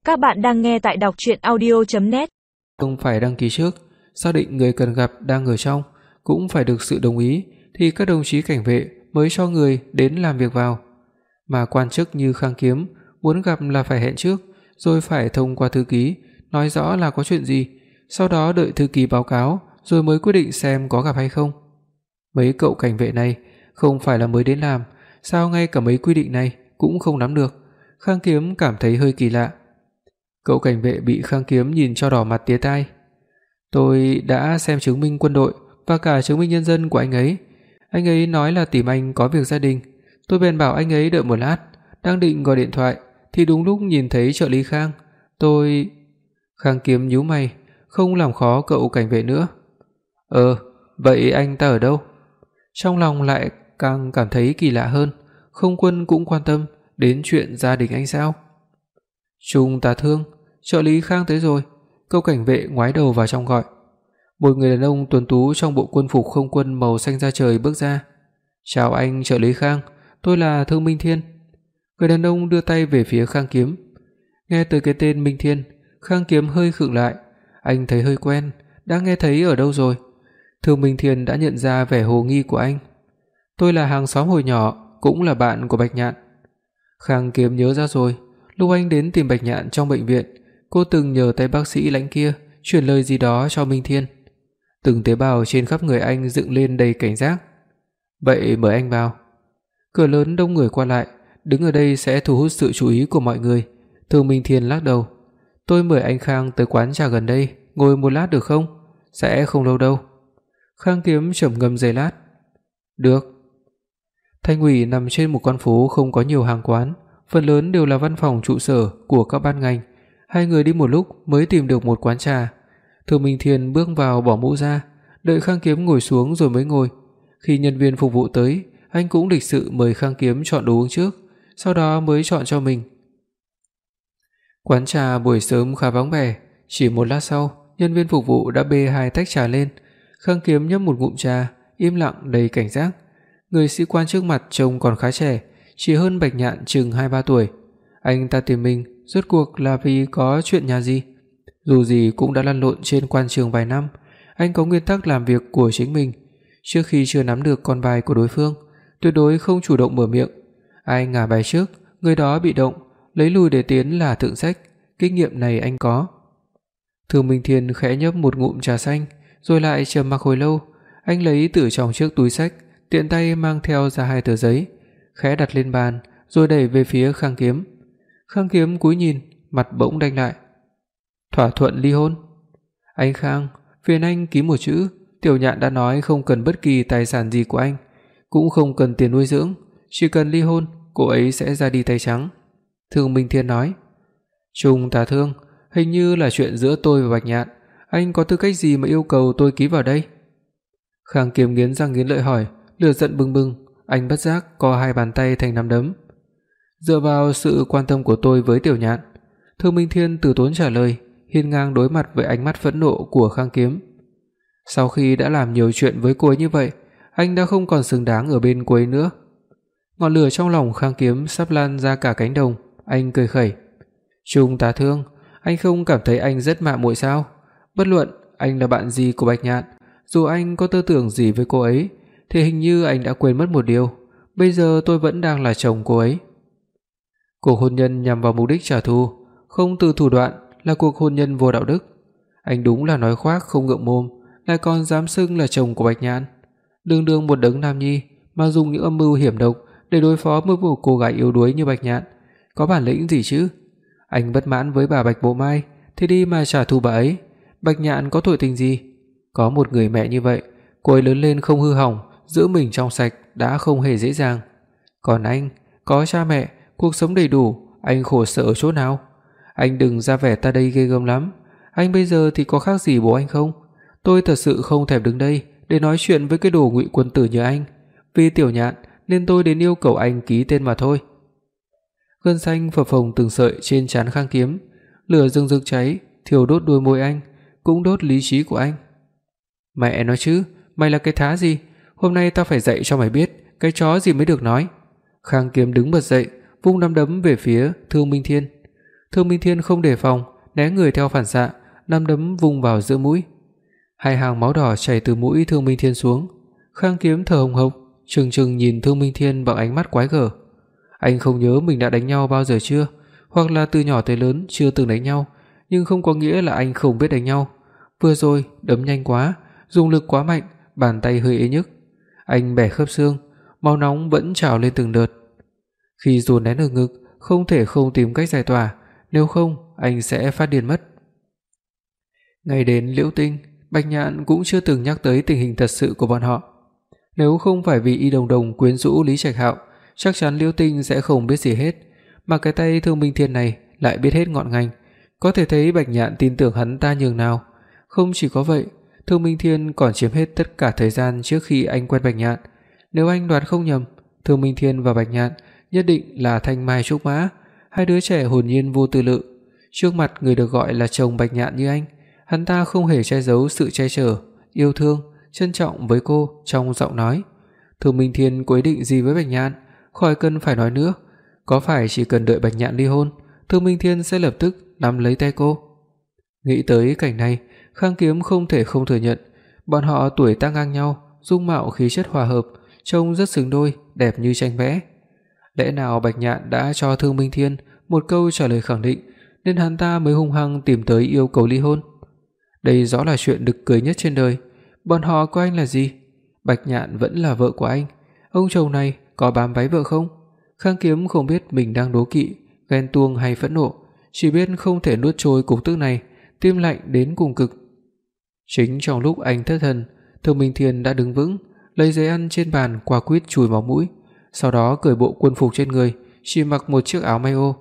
Các bạn đang nghe tại đọc truyện audio.net. Không phải đăng ký trước, xác định người cần gặp đang ở trong, cũng phải được sự đồng ý thì các đồng chí cảnh vệ mới cho người đến làm việc vào. Mà quan chức như Khang Kiếm muốn gặp là phải hẹn trước, rồi phải thông qua thư ký, nói rõ là có chuyện gì, sau đó đợi thư ký báo cáo rồi mới quyết định xem có gặp hay không. Mấy cậu cảnh vệ này không phải là mới đến làm, sao ngay cả mấy quy định này cũng không nắm được? Khang Kiếm cảm thấy hơi kỳ lạ. Cậu cảnh vệ bị Khang Kiếm nhìn cho đỏ mặt tía tai. Tôi đã xem chứng minh quân đội và cả chứng minh nhân dân của anh ấy. Anh ấy nói là tìm anh có việc gia đình. Tôi bèn bảo anh ấy đợi một lát, đang định gọi điện thoại thì đúng lúc nhìn thấy trợ lý Khang. Khang Kiếm nhíu mày, không làm khó cậu cảnh vệ nữa. Vậy anh ta ở đâu? Trong lòng lại càng cảm thấy kỳ lạ hơn, Không Quân cũng quan tâm đến chuyện gia đình anh sao? Trung tá Thương, trợ lý Khang tới rồi. Cậu cảnh vệ ngoái đầu vào trong gọi. Một người đàn ông tuấn tú trong bộ quân phục không quân màu xanh da trời bước ra. "Chào anh trợ lý Khang, tôi là Thương Minh Thiên." Người đàn ông đưa tay về phía Khang Kiếm. Nghe tới cái tên Minh Thiên, Khang Kiếm hơi khựng lại, anh thấy hơi quen, đã nghe thấy ở đâu rồi. Thương Minh Thiên đã nhận ra vẻ hồ nghi của anh. "Tôi là hàng xóm hồi nhỏ, cũng là bạn của Bạch Nhạn." Khang Kiếm nhớ ra rồi, lúc anh đến tìm Bạch Nhạn trong bệnh viện, cô từng nhờ tay bác sĩ lãnh kia truyền lời gì đó cho Minh Thiên. Từng tế bào trên khắp người anh dựng lên đầy cảnh giác. "Vậy mời anh vào." Cửa lớn đông người qua lại, đứng ở đây sẽ thu hút sự chú ý của mọi người. Thương Minh Thiên lắc đầu. "Tôi mời anh Khang tới quán trà gần đây, ngồi một lát được không? Sẽ không lâu đâu." Khang Kiếm trầm ngâm giây lát. "Được." Thanh ủy nằm trên một con phố không có nhiều hàng quán, phần lớn đều là văn phòng trụ sở của các ban ngành. Hai người đi một lúc mới tìm được một quán trà. Thương Minh Thiên bước vào bỏ mũ ra, đợi Khang Kiếm ngồi xuống rồi mới ngồi. Khi nhân viên phục vụ tới, anh cũng lịch sự mời Khang Kiếm chọn đồ uống trước, sau đó mới chọn cho mình. Quán trà buổi sớm khá vắng vẻ, chỉ một lát sau, nhân viên phục vụ đã bê 2 tách trà lên. Khang Kiếm nhấp một ngụm trà, im lặng đầy cảnh giác. Người sĩ quan trước mặt trông còn khá trẻ, chỉ hơn Bạch Nhạn chừng 2-3 tuổi. Anh ta tìm mình rốt cuộc là vì có chuyện nhà gì? Dù gì cũng đã lăn lộn trên quan trường vài năm, anh có nguyên tắc làm việc của chính mình. Trước khi chưa nắm được con bài của đối phương, tuyệt đối không chủ động mở miệng. Ai ngả bài trước, người đó bị động, lấy lùi để tiến là thượng sách, kinh nghiệm này anh có. Thương Minh Thiên khẽ nhấp một ngụm trà xanh, rồi lại trầm mặc hồi lâu. Anh lấy từ trong chiếc túi xách, tiện tay mang theo ra 2 tờ giấy, khẽ đặt lên bàn, rồi đẩy về phía Khang Kiếm. Khang Kiếm cúi nhìn, mặt bỗng đanh lại. "Thỏa thuận ly hôn." "Anh Khang, phiền anh ký một chữ, Tiểu Nhạn đã nói không cần bất kỳ tài sản gì của anh, cũng không cần tiền nuôi dưỡng, chỉ cần ly hôn, cô ấy sẽ ra đi tay trắng." Thương Minh Thiên nói. "Trung tá Thương, hình như là chuyện giữa tôi và Bạch Nhạn, anh có tư cách gì mà yêu cầu tôi ký vào đây?" Khang Kiếm nghiến răng nghiến lợi hỏi, lửa giận bừng bừng, anh bất giác co 2 bàn tay thành nắm đấm. "Dựa vào sự quan tâm của tôi với Tiểu Nhạn." Thương Minh Thiên từ tốn trả lời, hiên ngang đối mặt với ánh mắt phẫn nộ của Khang Kiếm. Sau khi đã làm nhiều chuyện với cô ấy như vậy, anh đã không còn xứng đáng ở bên cô ấy nữa. Ngọn lửa trong lòng Khang Kiếm sắp lan ra cả cánh đồng, anh cười khẩy. "Trung tá Thương, anh không cảm thấy anh rất mạ muội sao? Bất luận anh là bạn gì của Bạch Nhạn, dù anh có tư tưởng gì với cô ấy, thì hình như anh đã quên mất một điều, bây giờ tôi vẫn đang là chồng cô ấy." Cuộc hôn nhân nhằm vào mục đích trả thù, không từ thủ đoạn là cuộc hôn nhân vô đạo đức. Anh đúng là nói khoác không ngượng mồm, lại còn dám xưng là chồng của Bạch Nhạn. Đường đường một đấng nam nhi mà dùng những âm mưu hiểm độc để đối phó với một cô gái yếu đuối như Bạch Nhạn, có bản lĩnh gì chứ? Anh bất mãn với bà Bạch Bộ Mai thì đi mà trả thù bà ấy. Bạch Nhạn có tội tình gì? Có một người mẹ như vậy, cô ấy lớn lên không hư hỏng, giữ mình trong sạch đã không hề dễ dàng. Còn anh, có cha mẹ, cuộc sống đầy đủ, anh khổ sở ở chỗ nào? Anh đừng ra vẻ ta đây ghê gớm lắm. Anh bây giờ thì có khác gì bố anh không? Tôi thật sự không thèm đứng đây để nói chuyện với cái đồ ngụy quân tử như anh. Vì Tiểu Nhạn nên tôi đến yêu cầu anh ký tên mà thôi." Gân xanh phập phồng từng sợi trên trán Khang Kiếm, lửa rừng rực cháy, thiêu đốt đôi môi anh, cũng đốt lý trí của anh. "Mẹ nói chứ, mày là cái thá gì? Hôm nay tao phải dạy cho mày biết cái chó gì mới được nói." Khang Kiếm đứng bật dậy, vung nắm đấm về phía Thương Minh Thiên. Thương Minh Thiên không đề phòng, né người theo phản xạ, nắm đấm vung vào giữa mũi. Hai hàng máu đỏ chảy từ mũi Thương Minh Thiên xuống. Khang Kiếm thở hổn hộc, trừng trừng nhìn Thương Minh Thiên bằng ánh mắt quái gở. Anh không nhớ mình đã đánh nhau bao giờ chưa, hoặc là từ nhỏ tới lớn chưa từng đánh nhau, nhưng không có nghĩa là anh không biết đánh nhau. Vừa rồi đấm nhanh quá, dùng lực quá mạnh, bàn tay hơi ê nhức. Anh bẻ khớp xương, máu nóng vẫn trào lên từng đợt. Khi dồn nén ở ngực, không thể không tìm cách giải tỏa, nếu không anh sẽ phát điên mất. Ngay đến Liễu Tinh, Bạch Nhạn cũng chưa từng nhắc tới tình hình thật sự của bọn họ. Nếu không phải vì Y Đồng Đồng quyến rũ Lý Trạch Hạo, chắc chắn Liễu Tinh sẽ không biết gì hết, mà cái tay Thương Minh Thiên này lại biết hết ngọn ngành, có thể thấy Bạch Nhạn tin tưởng hắn ta nhường nào. Không chỉ có vậy, Thương Minh Thiên còn chiếm hết tất cả thời gian trước khi anh quen Bạch Nhạn. Nếu anh đoán không nhầm, Thương Minh Thiên và Bạch Nhạn nhất định là thanh mai trúc mã, hai đứa trẻ hồn nhiên vô tư lự. Trước mặt người được gọi là chồng Bạch Nhạn như anh, hắn ta không hề che giấu sự che chở, yêu thương, trân trọng với cô trong giọng nói. Thương Minh Thiên có ý định gì với Bạch Nhạn, khỏi cần phải nói nữa, có phải chỉ cần đợi Bạch Nhạn ly hôn, Thương Minh Thiên sẽ lập tức nắm lấy tay cô. Nghĩ tới cảnh này, Khang Kiếm không thể không thừa nhận, bọn họ tuổi tác ngang nhau, dung mạo khí chất hòa hợp, trông rất xứng đôi, đẹp như tranh vẽ. Lẽ nào Bạch Nhạn đã cho Thương Minh Thiên một câu trả lời khẳng định, nên hắn ta mới hung hăng tìm tới yêu cầu ly hôn? Đây rõ là chuyện nực cười nhất trên đời. Bọn họ coi anh là gì? Bạch Nhạn vẫn là vợ của anh. Ông chồng này có bám váy vợ không? Khang Kiếm không biết mình đang đố kỵ, ghen tuông hay phẫn nộ, chỉ biết không thể nuốt trôi cục tức này, tim lạnh đến cùng cực. Chính trong lúc anh thất thần, Thương Minh Thiên đã đứng vững, lấy giấy ăn trên bàn quả quýt chùi máu mũi, sau đó cởi bộ quân phục trên người, chỉ mặc một chiếc áo may ô.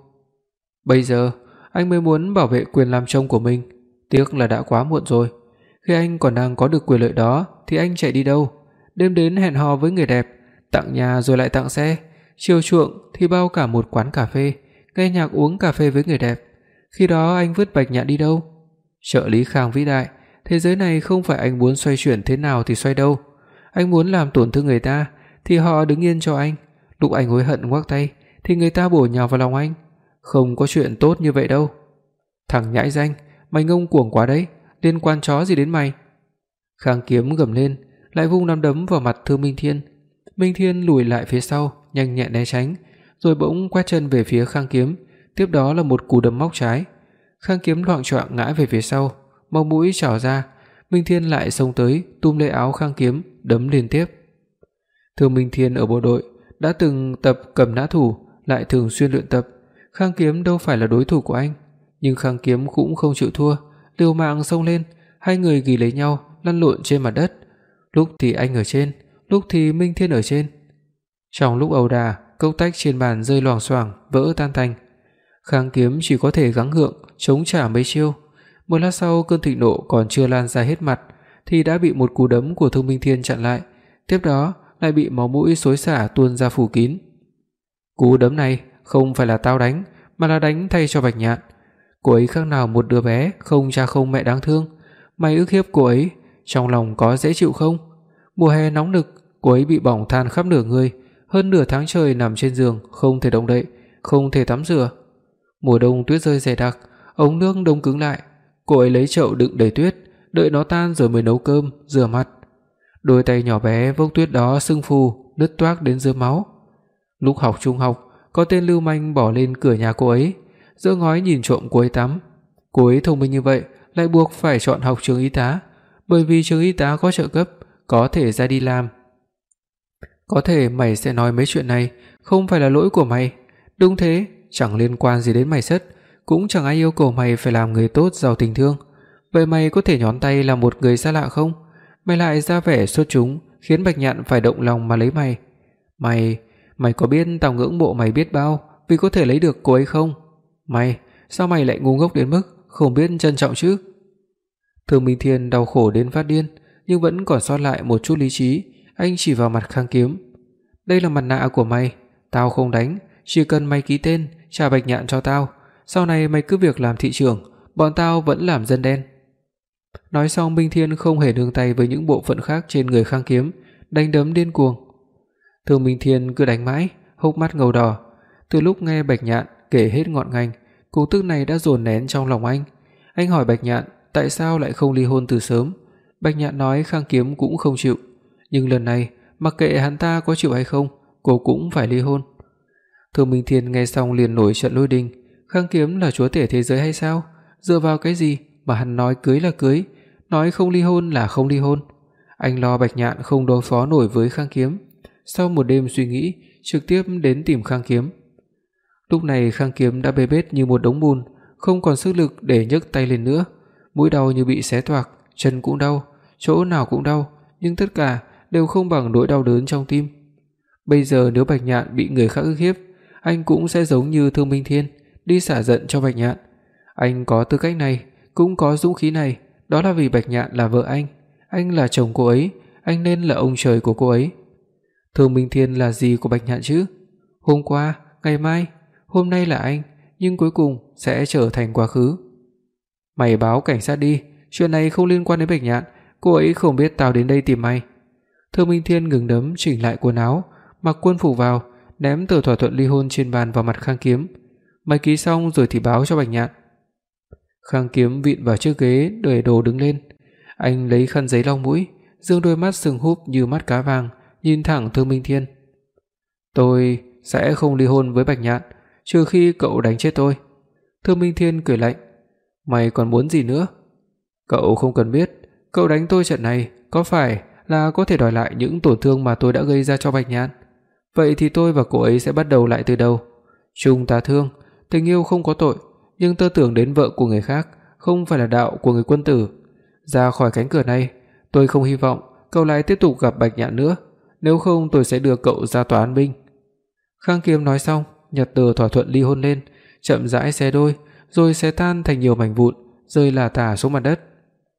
Bây giờ, anh mới muốn bảo vệ quyền làm chồng của mình, tiếc là đã quá muộn rồi. Khi anh còn đang có được quyền lợi đó thì anh chạy đi đâu? Đêm đến hẹn hò với người đẹp, tặng nhà rồi lại tặng xe, chiều chuộng thì bao cả một quán cà phê, nghe nhạc uống cà phê với người đẹp. Khi đó anh vứt Bạch Nhạn đi đâu? Trợ lý Khang vĩ đại, thế giới này không phải anh muốn xoay chuyển thế nào thì xoay đâu. Anh muốn làm tổn thương người ta thì họ đứng yên cho anh, lúc anh hối hận ngoắc tay thì người ta bổ nhào vào lòng anh. Không có chuyện tốt như vậy đâu. Thằng nhãi danh, mày ngông cuồng quá đấy, liên quan chó gì đến mày? Khang Kiếm gầm lên, lại vung nắm đấm vào mặt Thương Minh Thiên. Minh Thiên lùi lại phía sau, nhanh nhẹn né tránh, rồi bỗng quét chân về phía Khang Kiếm, tiếp đó là một cú đấm móc trái. Khang Kiếm loạng choạng ngã về phía sau, máu mũi trào ra. Minh Thiên lại xông tới, túm lấy áo Khang Kiếm, đấm liên tiếp. Thương Minh Thiên ở bộ đội đã từng tập cầm nã thủ, lại thường xuyên luyện tập. Khang Kiếm đâu phải là đối thủ của anh, nhưng Khang Kiếm cũng không chịu thua, liều mạng xông lên, hai người ghì lấy nhau, lăn lộn trên mặt đất. Lúc thì anh ở trên, lúc thì Minh Thiên ở trên. Trong lúc ẩu đả, cốc tách trên bàn rơi loảng xoảng, vỡ tan tành. Khang Kiếm chỉ có thể gắng gượng chống trả mấy chiêu. Một lát sau, cơn thịnh nộ còn chưa lan ra hết mặt thì đã bị một cú đấm của Thương Minh Thiên chặn lại, tiếp đó lại bị máu mũi xối xả tuôn ra phủ kín. Cú đấm này không phải là tao đánh, mà là đánh thay cho Bạch Nhạn. Cô ấy khác nào một đứa bé không cha không mẹ đáng thương. Mày ức hiếp cô ấy, trong lòng có dễ chịu không? Mùa hè nóng nực, cô ấy bị bỏng than khắp nửa người, hơn nửa tháng trời nằm trên giường, không thể động đậy, không thể tắm rửa. Mùa đông tuyết rơi dày đặc, ống nước đông cứng lại, cô ấy lấy chậu đựng đầy tuyết, đợi nó tan rồi mới nấu cơm, rửa mặt. Đôi tay nhỏ bé vốc tuyết đó sưng phù, nứt toác đến rớm máu. Lúc học trung học, có tên lưu manh bỏ lên cửa nhà cô ấy, giơ ngói nhìn trộm cô ấy tắm. Cô ấy thông minh như vậy lại buộc phải chọn học trường y tá, bởi vì trường y tá có trợ cấp, có thể ra đi làm. Có thể mày sẽ nói mấy chuyện này không phải là lỗi của mày. Đúng thế, chẳng liên quan gì đến mày sất, cũng chẳng ai yêu cầu mày phải làm người tốt giàu tình thương. Vậy mày có thể nhón tay làm một người xa lạ không? Mày lại ra vẻ xuất chúng, khiến Bạch Nhạn phải động lòng mà lấy mày. Mày có biết tao ngưỡng mộ mày biết bao vì có thể lấy được cô ấy không? Sao mày lại ngu ngốc đến mức không biết trân trọng chứ? Thương Minh Thiên đau khổ đến phát điên, nhưng vẫn còn sót lại một chút lý trí. Anh chỉ vào mặt Khang Kiếm. Đây là mặt nạ của mày, tao không đánh, chỉ cần mày ký tên, trả Bạch Nhạn cho tao. Sau này mày cứ việc làm thị trưởng, bọn tao vẫn làm dân đen. Nói xong, Minh Thiên không hề nương tay với những bộ phận khác trên người Khang Kiếm, đánh đấm điên cuồng. Thương Minh Thiên cứ đánh mãi, hốc mắt ngầu đỏ. Từ lúc nghe Bạch Nhạn kể hết ngọn ngành, cục tức này đã dồn nén trong lòng anh. Anh hỏi Bạch Nhạn tại sao lại không ly hôn từ sớm. Bạch Nhạn nói Khang Kiếm cũng không chịu, nhưng lần này mặc kệ hắn ta có chịu hay không, cô cũng phải ly hôn. Thương Minh Thiên nghe xong liền nổi trận lôi đình, Khang Kiếm là chúa tể thế giới hay sao? Dựa vào cái gì mà hắn nói cưới là cưới, nói không ly hôn là không ly hôn? Anh lo Bạch Nhạn không đối phó nổi với Khang Kiếm, sau một đêm suy nghĩ, trực tiếp đến tìm Khang Kiếm. Lúc này Khang Kiếm đã bê bết như một đống bùn, không còn sức lực để nhấc tay lên nữa, mũi đau như bị xé toạc, chân cũng đau, chỗ nào cũng đau, nhưng tất cả đều không bằng nỗi đau đớn trong tim. Bây giờ nếu Bạch Nhạn bị người khác ức hiếp, anh cũng sẽ giống như Thương Minh Thiên, đi xả giận cho Bạch Nhạn. Anh có tư cách này, cũng có dũng khí này, đó là vì Bạch Nhạn là vợ anh là chồng cô ấy, anh nên là ông trời của cô ấy. Thương Minh Thiên là gì của Bạch Nhạn chứ? Hôm qua, ngày mai, hôm nay là anh, nhưng cuối cùng sẽ trở thành quá khứ. Mày báo cảnh sát đi, chuyện này không liên quan đến Bạch Nhạn, cô ấy không biết tao đến đây tìm mày. Thương Minh Thiên ngừng đấm chỉnh lại quần áo, mặc quân phục vào, ném tờ thỏa thuận ly hôn trên bàn vào mặt Khang Kiếm. Mày ký xong rồi thì báo cho Bạch Nhạn. Khang Kiếm vịn vào chiếc ghế để đồ đứng lên. Anh lấy khăn giấy lau mũi, dương đôi mắt sưng húp như mắt cá vàng, nhìn thẳng Thương Minh Thiên. Tôi sẽ không ly hôn với Bạch Nhạn, trừ khi cậu đánh chết tôi. Thương Minh Thiên cười lạnh. Mày còn muốn gì nữa? Cậu không cần biết, cậu đánh tôi trận này có phải là có thể đòi lại những tổn thương mà tôi đã gây ra cho Bạch Nhạn? Vậy thì tôi và cô ấy sẽ bắt đầu lại từ đầu. Chung tá thương, tình yêu không có tội, nhưng tơ tưởng đến vợ của người khác không phải là đạo của người quân tử. Ra khỏi cánh cửa này, tôi không hy vọng cậu lại tiếp tục gặp Bạch Nhạn nữa, nếu không tôi sẽ đưa cậu ra tòa án binh. Khang Kiếm nói xong, nhặt tờ thỏa thuận ly hôn lên, chậm rãi xé đôi, rồi xé tan thành nhiều mảnh vụn, rơi lả tả xuống mặt đất.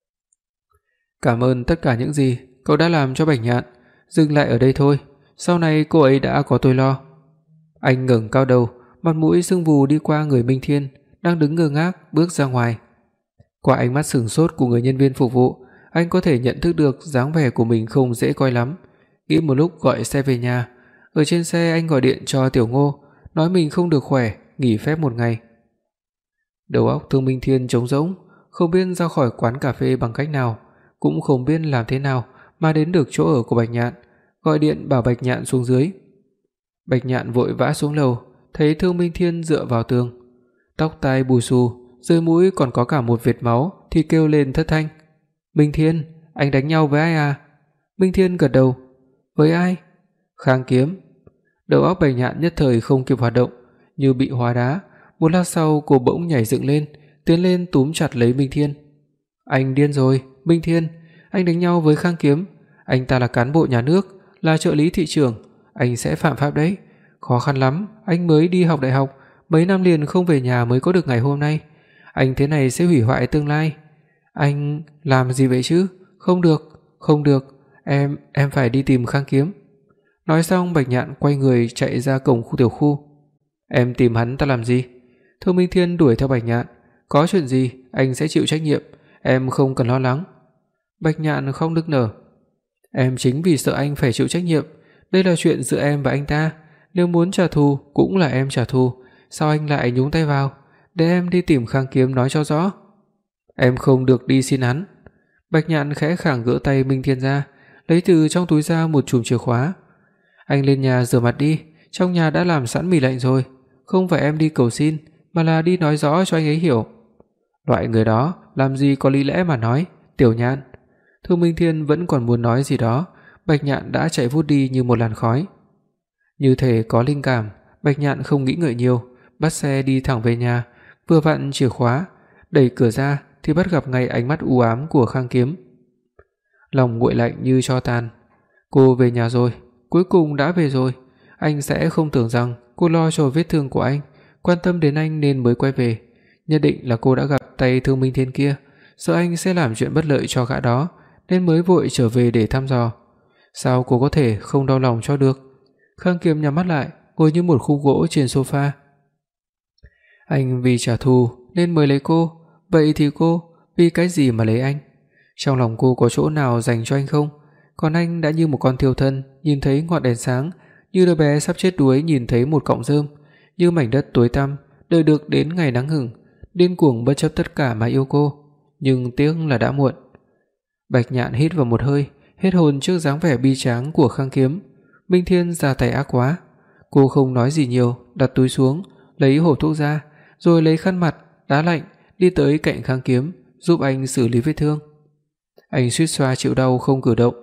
Cảm ơn tất cả những gì cậu đã làm cho Bạch Nhạn, dừng lại ở đây thôi, sau này cô ấy đã có tôi lo. Anh ngẩng cao đầu, mặt mũi sưng vù đi qua người Minh Thiên đang đứng ngơ ngác bước ra ngoài. Qua ánh mắt sửng sốt của người nhân viên phục vụ, anh có thể nhận thức được dáng vẻ của mình không dễ coi lắm. Nghĩ một lúc gọi xe về nhà. Ở trên xe anh gọi điện cho Tiểu Ngô, nói mình không được khỏe, nghỉ phép một ngày. Đầu óc Thương Minh Thiên trống rỗng, không biết ra khỏi quán cà phê bằng cách nào, cũng không biết làm thế nào mà đến được chỗ ở của Bạch Nhạn, gọi điện bảo Bạch Nhạn xuống dưới. Bạch Nhạn vội vã xuống lầu, thấy Thương Minh Thiên dựa vào tường, tóc tai bù xù, dưới mũi còn có cả một vệt máu thì kêu lên thất thanh. Minh Thiên, anh đánh nhau với ai à? Minh Thiên gật đầu. Với ai? Khang Kiếm. Đầu óc Bạch Nhạn nhất thời không kịp hoạt động, như bị hóa đá. Một lát sau cô bỗng nhảy dựng lên, tiến lên túm chặt lấy Minh Thiên. Anh điên rồi, Minh Thiên, anh đánh nhau với Khang Kiếm, anh ta là cán bộ nhà nước, là trợ lý thị trưởng, anh sẽ phạm pháp đấy. Khó khăn lắm, anh mới đi học đại học, mấy năm liền không về nhà mới có được ngày hôm nay. Anh thế này sẽ hủy hoại tương lai. Anh làm gì vậy chứ? Không được, em phải đi tìm Khang Kiếm. Nói xong Bạch Nhạn quay người chạy ra cổng khu tiểu khu. Em tìm hắn ta làm gì? Thương Minh Thiên đuổi theo Bạch Nhạn. Có chuyện gì anh sẽ chịu trách nhiệm, em không cần lo lắng. Bạch Nhạn không nức nở. Em chính vì sợ anh phải chịu trách nhiệm, đây là chuyện giữa em và anh ta, nếu muốn trả thù cũng là em trả thù, sao anh lại nhúng tay vào? Để em đi tìm Khang Kiếm nói cho rõ. Em không được đi xin hắn. Bạch Nhạn khẽ khàng gỡ tay Minh Thiên ra, lấy từ trong túi ra một chùm chìa khóa. Anh lên nhà rửa mặt đi, trong nhà đã làm sẵn mì lạnh rồi, không phải em đi cầu xin, mà là đi nói rõ cho anh ấy hiểu. Loại người đó làm gì có lý lẽ mà nói, Tiểu Nhạn. Thương Minh Thiên vẫn còn muốn nói gì đó, Bạch Nhạn đã chạy vút đi như một làn khói. Như thể có linh cảm, Bạch Nhạn không nghĩ ngợi nhiều, bắt xe đi thẳng về nhà, vừa vặn chìa khóa, đẩy cửa ra thì bắt gặp ngay ánh mắt u ám của Khang Kiếm. Lòng nguội lạnh như tro tàn. Cô về nhà rồi, cuối cùng đã về rồi. Anh sẽ không tưởng rằng cô lo cho vết thương của anh, quan tâm đến anh nên mới quay về. Nhất định là cô đã gặp tay Thương Minh Thiên kia, sợ anh sẽ làm chuyện bất lợi cho gã đó nên mới vội trở về để thăm dò. Sao cô có thể không đau lòng cho được? Khang Kiếm nhắm mắt lại, ngồi như một khúc gỗ trên sofa. Anh vì trả thù nên mới lấy cô, vậy thì cô vì cái gì mà lấy anh? Trong lòng cô có chỗ nào dành cho anh không? Còn anh đã như một con thiêu thân nhìn thấy ngọn đèn sáng, như đứa bé sắp chết đuối nhìn thấy một cọng rơm, như mảnh đất tối tăm đợi được đến ngày nắng hửng, điên cuồng bất chấp tất cả mà yêu cô, nhưng tiếc là đã muộn. Bạch Nhạn hít vào một hơi, hết hồn trước dáng vẻ bi tráng của Khang Kiếm. Minh Thiên ra tay ác quá. Cô không nói gì nhiều, đặt túi xuống, lấy hộp thuốc ra, rồi lấy khăn mặt, đá lạnh đi tới cạnh Khang Kiếm, giúp anh xử lý vết thương. Anh suýt xoa chịu đau không cử động.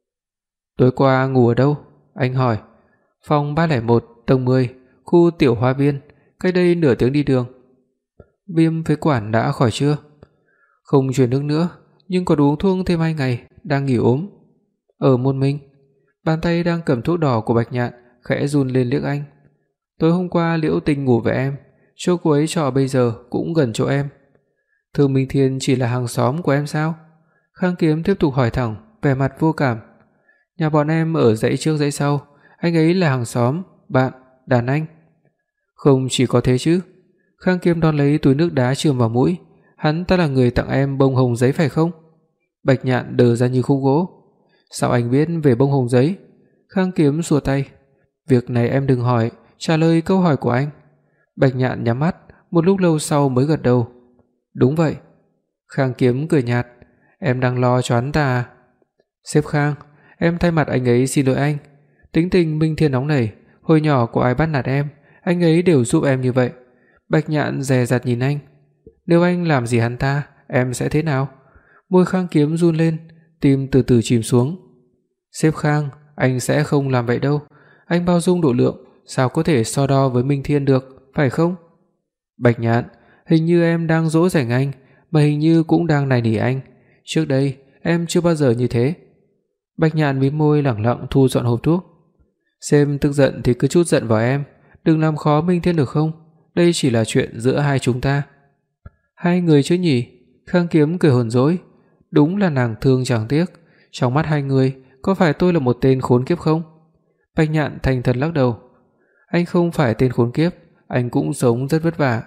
"Tối qua ngủ ở đâu?" anh hỏi. "Phòng 301, tầng 10, khu tiểu hoa viên, cách đây nửa tiếng đi đường." "Viêm phế quản đã khỏi chưa?" "Không truyền nước nữa, nhưng còn uống thuốc thêm 2 ngày, đang nghỉ ốm." Ở một mình, bàn tay đang cầm thuốc đỏ của Bạch Nhạn khẽ run lên liếc anh. "Tối hôm qua Liễu Tình ngủ với em, chỗ cô ấy trọ bây giờ cũng gần chỗ em." "Thương Minh Thiên chỉ là hàng xóm của em sao?" Khang Kiếm tiếp tục hỏi thẳng, vẻ mặt vô cảm. "Nhà bọn em ở dãy trước dãy sau, anh ấy là hàng xóm, bạn, đàn anh." "Không chỉ có thế chứ?" Khang Kiếm đón lấy túi nước đá chườm vào mũi. "Hắn ta là người tặng em bông hồng giấy phải không?" Bạch Nhạn đờ ra như khúc gỗ. "Sao anh biết về bông hồng giấy?" Khang Kiếm xua tay. "Việc này em đừng hỏi, trả lời câu hỏi của anh." Bạch Nhạn nhắm mắt, một lúc lâu sau mới gật đầu. "Đúng vậy." Khang Kiếm cười nhạt. "Em đang lo cho hắn ta à?" "Sếp Khang, em thay mặt anh ấy xin lỗi anh. Tính tình Minh Thiên nóng nảy, hồi nhỏ có ai bắt nạt em, anh ấy đều giúp em như vậy." Bạch Nhạn dè dặt nhìn anh. "Nếu anh làm gì hắn ta, em sẽ thế nào?" Môi Khang Kiếm run lên, tim từ từ chìm xuống. "Sếp Khang, anh sẽ không làm vậy đâu. Anh bao dung độ lượng, sao có thể so đo với Minh Thiên được, phải không?" "Bạch Nhạn, hình như em đang dỗ dành anh, mà hình như cũng đang nài nỉ anh. Trước đây em chưa bao giờ như thế." Bạch Nhạn mím môi lẳng lặng thu dọn hộp thuốc. "Xem tức giận thì cứ trút giận vào em, đừng làm khó Minh Thiên được không? Đây chỉ là chuyện giữa hai chúng ta." "Hai người chứ nhỉ?" Khang Kiếm cười hờn dỗi. "Đúng là nàng thương chẳng tiếc, trong mắt hai người có phải tôi là một tên khốn kiếp không?" Bạch Nhạn thành thật lắc đầu. "Anh không phải tên khốn kiếp, anh cũng sống rất vất vả."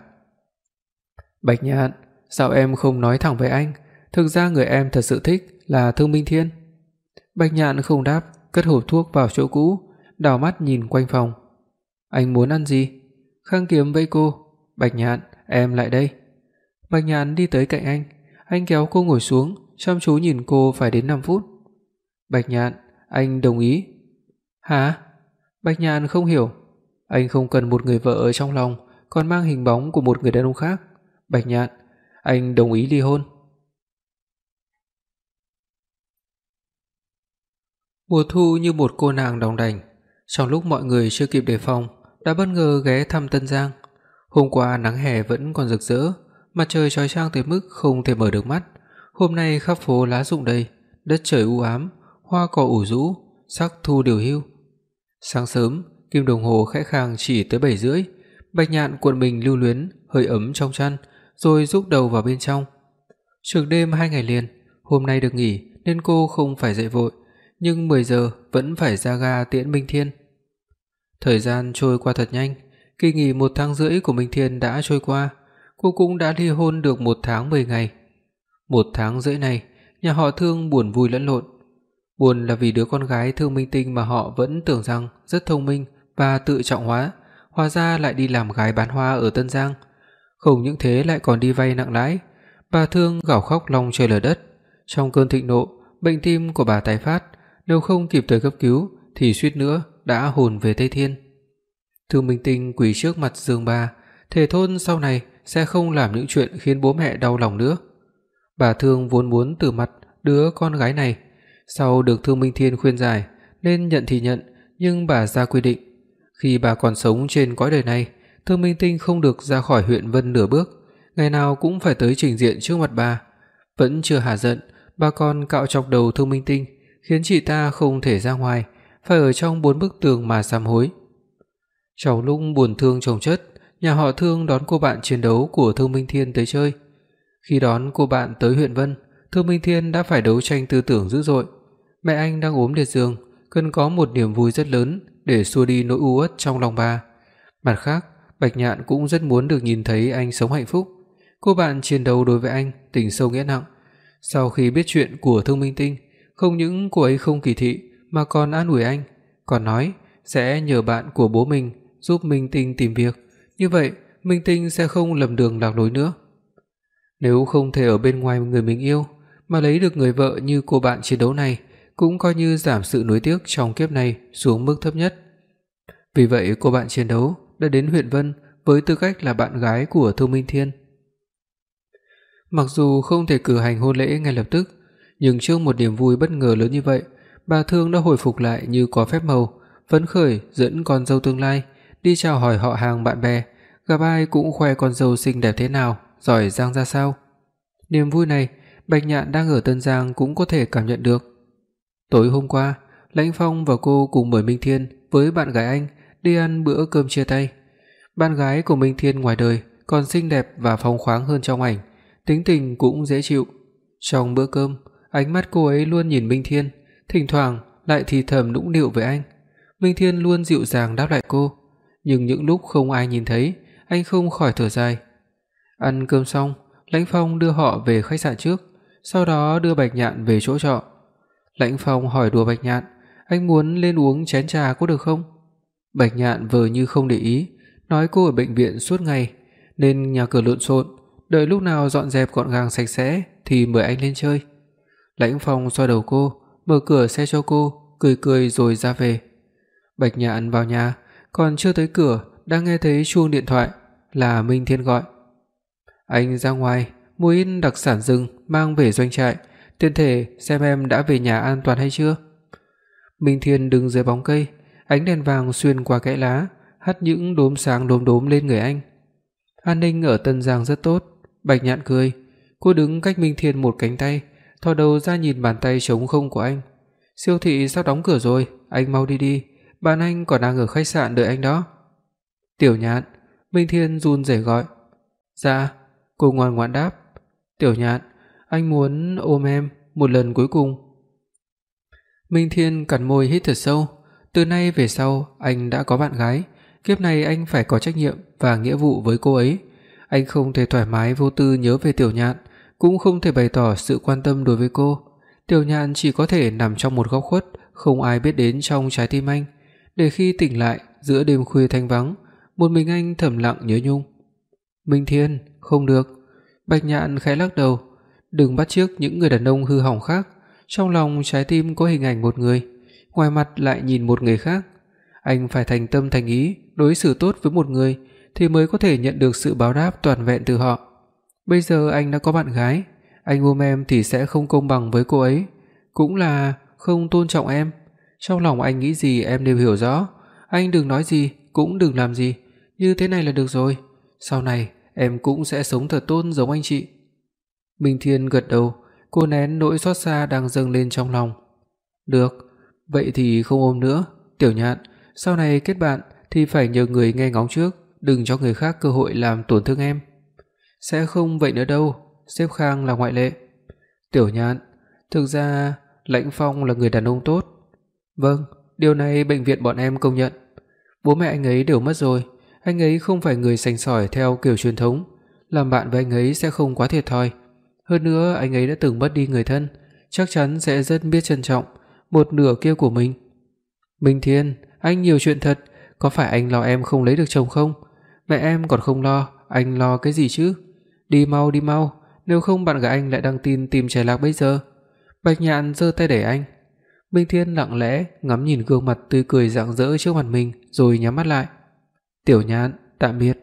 "Bạch Nhạn, sao em không nói thẳng với anh, thực ra người em thật sự thích là Thương Minh Thiên?" Bạch Nhạn không đáp, cất hộp thuốc vào chỗ cũ, đảo mắt nhìn quanh phòng. "Anh muốn ăn gì?" Khang Kiếm vẫy cô. "Bạch Nhạn, em lại đây." Bạch Nhạn đi tới cạnh anh kéo cô ngồi xuống, chăm chú nhìn cô phải đến 5 phút. "Bạch Nhạn, anh đồng ý." "Hả?" Bạch Nhạn không hiểu. "Anh không cần một người vợ ở trong lòng còn mang hình bóng của một người đàn ông khác. Bạch Nhạn, anh đồng ý ly hôn." Mùa thu như một cô nàng đong đành, trong lúc mọi người chưa kịp đề phòng, đã bất ngờ ghé thăm Tân Giang. Hôm qua nắng hè vẫn còn rực rỡ, mặt trời chói chang tới mức không thể mở được mắt. Hôm nay khắp phố lá rụng đầy, đất trời u ám, hoa cỏ ủ rũ, sắc thu điều hưu. Sáng sớm, kim đồng hồ khẽ khàng chỉ tới 7:30, Bạch Nhạn cuộn mình lưu luyến, hơi ấm trong chăn, rồi rúc đầu vào bên trong. Trực đêm 2 ngày liền, hôm nay được nghỉ nên cô không phải dậy vội, nhưng 10 giờ vẫn phải ra ga tiễn Minh Thiên. Thời gian trôi qua thật nhanh, kỳ nghỉ 1 tháng rưỡi của Minh Thiên đã trôi qua, cô cũng đã ly hôn được 1 tháng 10 ngày. 1 tháng rưỡi này, nhà họ Thương buồn vui lẫn lộn. Buồn là vì đứa con gái Thương Minh Tinh mà họ vẫn tưởng rằng rất thông minh và tự trọng hóa ra lại đi làm gái bán hoa ở Tân Giang. Không những thế lại còn đi vay nặng lãi. Bà Thương gào khóc long trời lở đất. Trong cơn thịnh nộ, bệnh tim của bà tái phát, nếu không kịp thời cấp cứu thì suýt nữa đã hồn về Tây Thiên. Thương Minh Tinh quỳ trước mặt giường bà, thề thốt sau này sẽ không làm những chuyện khiến bố mẹ đau lòng nữa. Bà Thương vốn muốn từ mặt đứa con gái này, sau được Thương Minh Thiên khuyên giải nên nhận thì nhận, nhưng bà ra quy định, khi bà còn sống trên cõi đời này, Thương Minh Tinh không được ra khỏi huyện Vân nửa bước, ngày nào cũng phải tới trình diện trước mặt bà. Vẫn chưa hả giận, bà còn cạo chọc đầu Thương Minh Tinh, khiến chị ta không thể ra ngoài, phải ở trong 4 bức tường mà sám hối. Trong lúc buồn thương chồng chất, nhà họ Thương đón cô bạn chiến đấu của Thương Minh Thiên tới chơi. Khi đón cô bạn tới huyện Vân, Thương Minh Thiên đã phải đấu tranh tư tưởng dữ dội. Mẹ anh đang ốm liệt giường, cần có một niềm vui rất lớn để xua đi nỗi u uất trong lòng bà. Mặt khác, Bạch Nhạn cũng rất muốn được nhìn thấy anh sống hạnh phúc. Cô bạn chiến đấu đối với anh tình sâu nghĩa nặng. Sau khi biết chuyện của Thương Minh Tinh, không những cô ấy không kỳ thị mà còn an ủi anh, còn nói sẽ nhờ bạn của bố mình giúp Minh Tinh tìm việc, như vậy Minh Tinh sẽ không lầm đường lạc lối nữa. Nếu không thể ở bên ngoài người mình yêu mà lấy được người vợ như cô bạn chiến đấu này, cũng coi như giảm sự nuối tiếc trong kiếp này xuống mức thấp nhất. Vì vậy, cô bạn chiến đấu đã đến huyện Vân với tư cách là bạn gái của Thương Minh Thiên. Mặc dù không thể cử hành hôn lễ ngay lập tức, nhưng trước một niềm vui bất ngờ lớn như vậy, bà Thương đã hồi phục lại như có phép màu, phấn khởi dẫn con dâu tương lai đi chào hỏi họ hàng bạn bè, gặp ai cũng khoe con dâu xinh đẹp thế nào, giỏi giang ra sao. Niềm vui này, Bạch Nhạn đang ở Tân Giang cũng có thể cảm nhận được. Tối hôm qua, Lãnh Phong và cô cùng mời Minh Thiên với bạn gái anh đi ăn bữa cơm chia tay. Bạn gái của Minh Thiên ngoài đời còn xinh đẹp và phóng khoáng hơn trong ảnh, tính tình cũng dễ chịu. Trong bữa cơm, ánh mắt cô ấy luôn nhìn Minh Thiên, thỉnh thoảng lại thì thầm nũng nịu với anh. Minh Thiên luôn dịu dàng đáp lại cô, nhưng những lúc không ai nhìn thấy, anh không khỏi thở dài. Ăn cơm xong, Lãnh Phong đưa họ về khách sạn trước, sau đó đưa Bạch Nhạn về chỗ trọ. Lãnh Phong hỏi đùa Bạch Nhạn, anh muốn lên uống chén trà có được không? Bạch Nhạn vờ như không để ý, nói cô ở bệnh viện suốt ngày nên nhà cửa lộn xộn, đợi lúc nào dọn dẹp gọn gàng sạch sẽ thì mời anh lên chơi. Lãnh Phong xoa đầu cô, mở cửa xe cho cô, cười cười rồi ra về. Bạch Nhạn vào nhà, còn chưa tới cửa đã nghe thấy chuông điện thoại, là Minh Thiên gọi. Anh ra ngoài mua ít đặc sản rừng mang về doanh trại, tiện thể xem em đã về nhà an toàn hay chưa. Minh Thiên đứng dưới bóng cây, ánh đèn vàng xuyên qua kẽ lá, hắt những đốm sáng đốm đốm lên người anh. An ninh ở Tân Giang rất tốt. Bạch Nhạn cười, cô đứng cách Minh Thiên một cánh tay, thò đầu ra nhìn bàn tay trống không của anh. Siêu thị sắp đóng cửa rồi, anh mau đi đi, bạn anh còn đang ở khách sạn đợi anh đó. Tiểu Nhạn, Minh Thiên run rẩy gọi. Dạ, cô ngoan ngoãn đáp. Tiểu Nhạn, anh muốn ôm em một lần cuối cùng. Minh Thiên cắn môi hít thật sâu, từ nay về sau anh đã có bạn gái, kiếp này anh phải có trách nhiệm và nghĩa vụ với cô ấy. Anh không thể thoải mái vô tư nhớ về Tiểu Nhạn, cũng không thể bày tỏ sự quan tâm đối với cô. Tiểu Nhạn chỉ có thể nằm trong một góc khuất, không ai biết đến trong trái tim anh, để khi tỉnh lại giữa đêm khuya thanh vắng, một mình anh thầm lặng nhớ nhung. Minh Thiên, không được. Bạch Nhạn khẽ lắc đầu, đừng bắt chước những người đàn ông hư hỏng khác, trong lòng trái tim có hình ảnh một người, ngoài mặt lại nhìn một người khác. Anh phải thành tâm thành ý đối xử tốt với một người thì mới có thể nhận được sự báo đáp toàn vẹn từ họ. Bây giờ anh đã có bạn gái, anh ôm em thì sẽ không công bằng với cô ấy, cũng là không tôn trọng em. Trong lòng anh nghĩ gì em đều hiểu rõ, anh đừng nói gì cũng đừng làm gì, như thế này là được rồi. Sau này em cũng sẽ sống thật tốt giống anh chị. Minh Thiên gật đầu, cô nén nỗi xót xa đang dâng lên trong lòng. Được, vậy thì không ôm nữa. Tiểu Nhạn, sau này kết bạn thì phải nhờ người nghe ngóng trước, đừng cho người khác cơ hội làm tổn thương em. Sẽ không vậy nữa đâu, sếp Khang là ngoại lệ. Tiểu Nhạn, thực ra Lãnh Phong là người đàn ông tốt. Vâng, điều này bệnh viện bọn em công nhận. Bố mẹ anh ấy đều mất rồi, anh ấy không phải người sành sỏi theo kiểu truyền thống, làm bạn với anh ấy sẽ không quá thiệt thòi. Hơn nữa anh ấy đã từng mất đi người thân, chắc chắn sẽ rất biết trân trọng một nửa kia của mình. Minh Thiên, anh nhiều chuyện thật, có phải anh lo em không lấy được chồng không? Mẹ em còn không lo, anh lo cái gì chứ? Đi mau, nếu không bạn gái anh lại đăng tin tìm trẻ lạc bây giờ. Bạch Nhạn giơ tay đẩy anh. Minh Thiên lặng lẽ ngắm nhìn gương mặt tươi cười rạng rỡ trước mặt mình rồi nhắm mắt lại. Tiểu Nhạn, tạm biệt.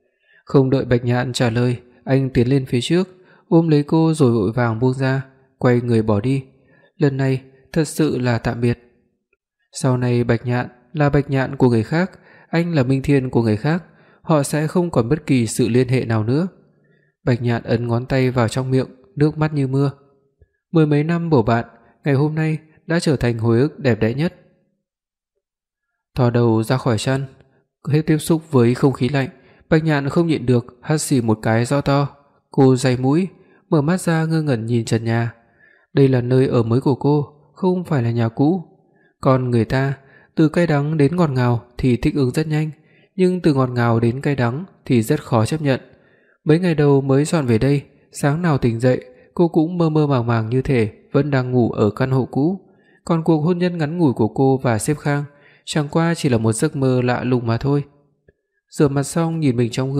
Không đợi Bạch Nhạn trả lời, anh tiến lên phía trước, ôm lấy cô rồi vội vàng buông ra, quay người bỏ đi. Lần này thật sự là tạm biệt. Sau này Bạch Nhạn là Bạch Nhạn của người khác, anh là Minh Thiên của người khác, họ sẽ không còn bất kỳ sự liên hệ nào nữa. Bạch Nhạn ấn ngón tay vào trong miệng, nước mắt như mưa. Mười mấy năm bổ bạn, ngày hôm nay đã trở thành hồi ức đẹp đẽ nhất. Thò đầu ra khỏi chăn, hết tiếp xúc với không khí lạnh, Bạch Nhạn không nhịn được hắt xì một cái rõ to. Cô day mũi, mở mắt ra ngơ ngẩn nhìn trần nhà. Đây là nơi ở mới của cô, không phải là nhà cũ. Còn người ta, từ cay đắng đến ngọt ngào thì thích ứng rất nhanh, nhưng từ ngọt ngào đến cay đắng thì rất khó chấp nhận. Mấy ngày đầu mới dọn về đây, sáng nào tỉnh dậy, cô cũng mơ mơ màng màng như thể vẫn đang ngủ ở căn hộ cũ. Còn cuộc hôn nhân ngắn ngủi của cô và sếp Khang chẳng qua chỉ là một giấc mơ lạ lùng mà thôi. Rửa mặt xong nhìn mình trong gương,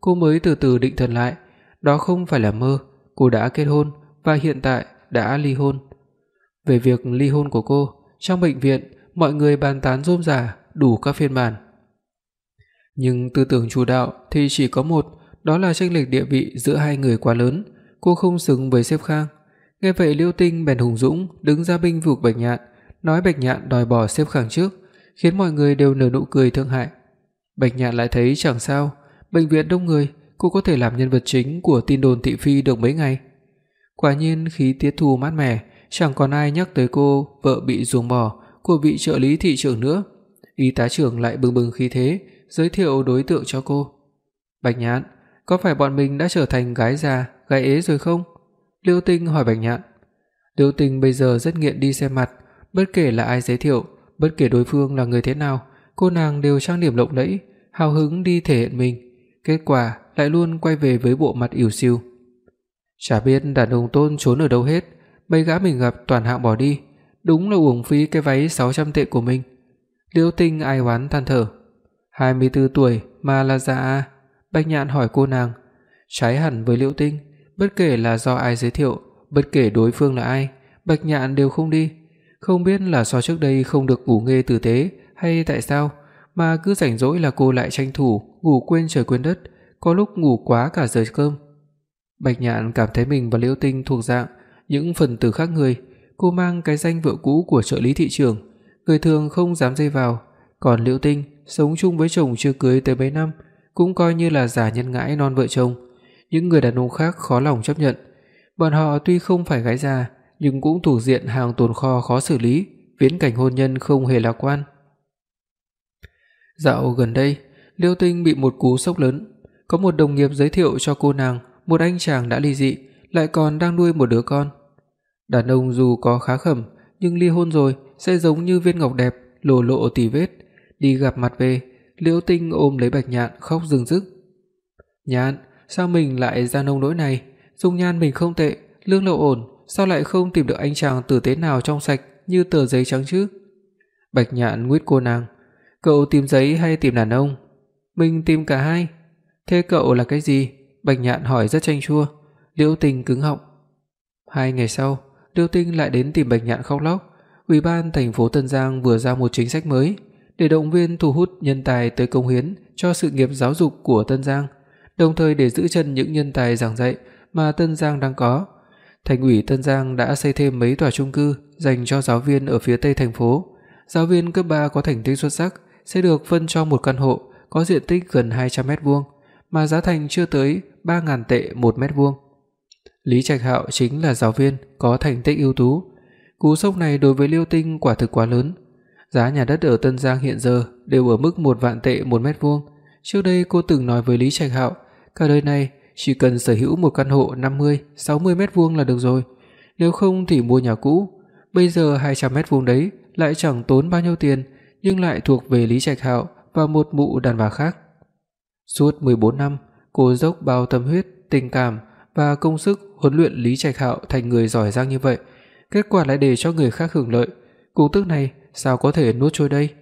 cô mới từ từ định thần lại, đó không phải là mơ, cô đã kết hôn và hiện tại đã ly hôn. Về việc ly hôn của cô, trong bệnh viện mọi người bàn tán rôm rả đủ các phiên bản. Nhưng tư tưởng chủ đạo thì chỉ có một, đó là chênh lệch địa vị giữa hai người quá lớn, cô không xứng với sếp Khang. Nghe vậy Liễu Tinh bèn hùng dũng đứng ra bênh vực Bạch Nhạn, nói Bạch Nhạn đòi bỏ sếp Khang trước, khiến mọi người đều nở nụ cười thương hại. Bạch Nhạn lại thấy chẳng sao, bệnh viện đông người, cô có thể làm nhân vật chính của tin đồn thị phi được mấy ngày. Quả nhiên khí tiết thu mát mẻ, chẳng còn ai nhắc tới cô vợ bị ruồng bỏ của vị trợ lý thị trưởng nữa. Y tá trưởng lại bừng bừng khí thế, giới thiệu đối tượng cho cô. Bạch Nhạn, có phải bọn mình đã trở thành gái già, gái ế rồi không? Liễu Tinh hỏi Bạch Nhạn. Liễu Tinh bây giờ rất nghiện đi xem mặt, bất kể là ai giới thiệu, bất kể đối phương là người thế nào, cô nàng đều trang điểm lộng lẫy, hào hứng đi thể hiện mình, kết quả lại luôn quay về với bộ mặt ỉu xìu. Chả biết đàn ông Tôn trốn ở đâu hết, mấy gã mình gặp toàn hạng bỏ đi, đúng là uổng phí cái váy 600 tệ của mình. Liễu Tinh ai oán than thở. 24 tuổi mà là già à? Bạch Nhạn hỏi cô nàng. Trái hẳn với Liễu Tinh, bất kể là do ai giới thiệu, bất kể đối phương là ai, Bạch Nhạn đều không đi. Không biết là do trước đây không được ngủ nghê tử tế hay tại sao, mà cứ rảnh rỗi là cô lại tranh thủ ngủ quên trời quên đất, có lúc ngủ quá cả giờ cơm. Bạch Nhạn cảm thấy mình và Liễu Tinh thuộc dạng những phần tử khác người, cô mang cái danh vợ cũ của trợ lý thị trưởng, người thường không dám dây vào, còn Liễu Tinh sống chung với chồng chưa cưới tới mấy năm, cũng coi như là giả nhân ngãi non vợ chồng. Những người đàn ông khác khó lòng chấp nhận. Bọn họ tuy không phải gái già, nhưng cũng thuộc diện hàng tồn kho khó xử lý, viễn cảnh hôn nhân không hề lạc quan. Dạo gần đây, Liễu Tinh bị một cú sốc lớn, có một đồng nghiệp giới thiệu cho cô nàng một anh chàng đã ly dị, lại còn đang nuôi một đứa con. Đàn ông dù có khá khẩm, nhưng ly hôn rồi sẽ giống như viên ngọc đẹp, lộ lộ tì vết. Đi gặp mặt về, Liễu Tinh ôm lấy Bạch Nhạn khóc rưng rức. Nhạn, sao mình lại ra nông nỗi này? Dung nhan mình không tệ, lương lậu ổn, sao lại không tìm được anh chàng tử tế nào trong sạch như tờ giấy trắng chứ? Bạch Nhạn nguyết cô nàng. Cậu tìm giấy hay tìm đàn ông? Mình tìm cả hai. Thế cậu là cái gì? Bạch Nhạn hỏi rất chanh chua. Liễu Tinh cứng họng. 2 ngày sau, Liễu Tinh lại đến tìm Bạch Nhạn khóc lóc. Ủy ban thành phố Tân Giang vừa ra một chính sách mới để động viên thu hút nhân tài tới cống hiến cho sự nghiệp giáo dục của Tân Giang, đồng thời để giữ chân những nhân tài giảng dạy mà Tân Giang đang có. Thành ủy Tân Giang đã xây thêm mấy tòa chung cư dành cho giáo viên ở phía Tây thành phố. Giáo viên cấp 3 có thành tích xuất sắc sẽ được phân cho một căn hộ có diện tích gần 200 m2 mà giá thành chưa tới 3.000 tệ một mét vuông. Lý Trạch Hạo chính là giáo viên có thành tích ưu tú. Cú sốc này đối với Liễu Tinh quả thực quá lớn. Giá nhà đất ở Tân Giang hiện giờ đều ở mức 1 vạn tệ một mét vuông. Trước đây cô từng nói với Lý Trạch Hạo, cả đời này chỉ cần sở hữu một căn hộ 50, 60 mét vuông là được rồi, nếu không thì mua nhà cũ. Bây giờ 200 mét vuông đấy lại chẳng tốn bao nhiêu tiền, nhưng lại thuộc về Lý Trạch Hạo và một mụ đàn bà khác. Suốt 14 năm, cô dốc bao tâm huyết, tình cảm và công sức huấn luyện Lý Trạch Hạo thành người giỏi giang như vậy, kết quả lại để cho người khác hưởng lợi. Cục tức này sao có thể nuốt trôi đây?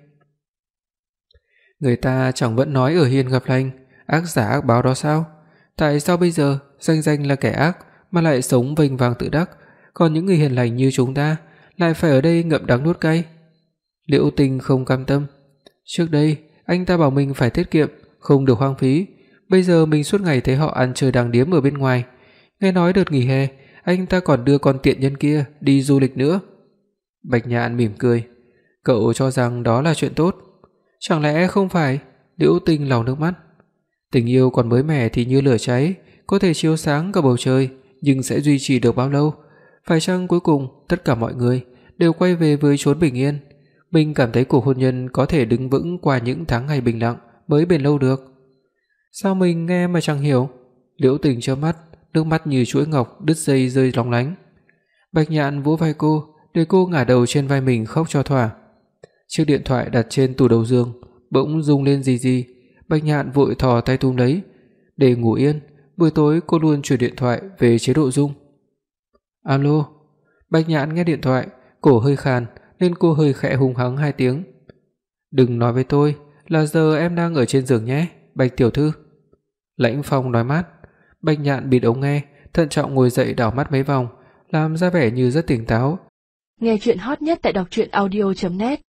Người ta chẳng vẫn nói ở hiền gặp lành, ác giả ác báo đó sao? Tại sao bây giờ danh danh là kẻ ác mà lại sống vênh vang tự đắc, còn những người hiền lành như chúng ta lại phải ở đây ngậm đắng nuốt cay? Liễu Tinh không cam tâm. Trước đây anh ta bảo mình phải tiết kiệm, không được hoang phí, bây giờ mình suốt ngày thấy họ ăn chơi đàng điếm ở bên ngoài. Nghe nói đợt nghỉ hè anh ta còn đưa con tiện nhân kia đi du lịch nữa. Bạch Nhạn mỉm cười. Cậu cho rằng đó là chuyện tốt? Chẳng lẽ không phải? Liễu Tinh lau nước mắt. Tình yêu còn mới mẻ thì như lửa cháy, có thể chiếu sáng cả bầu trời, nhưng sẽ duy trì được bao lâu? Phải chăng cuối cùng tất cả mọi người đều quay về với chốn bình yên? Mình cảm thấy cuộc hôn nhân có thể đứng vững qua những tháng ngày bình lặng mới bền lâu được. Sao mình nghe mà chẳng hiểu? Liễu Tinh trợn mắt, nước mắt như chuỗi ngọc đứt dây rơi lóng lánh. Bạch Nhạn vỗ vai cô, để cô ngả đầu trên vai mình khóc cho thỏa. Chiếc điện thoại đặt trên tủ đầu giường bỗng rung lên rì rì. Bạch Nhạn vội thò tay túm lấy. Để ngủ yên, buổi tối cô luôn chuyển điện thoại về chế độ rung. Alo. Bạch Nhạn nghe điện thoại, cổ hơi khàn nên cô hơi khẽ hung hắng 2 tiếng. Đừng nói với tôi là giờ em đang ở trên giường nhé, Bạch tiểu thư. Lãnh Phong nói mát. Bạch Nhạn bịt ống nghe, thận trọng ngồi dậy đảo mắt mấy vòng, làm ra vẻ như rất tỉnh táo. Nghe truyện hot nhất tại doctruyenaudio.net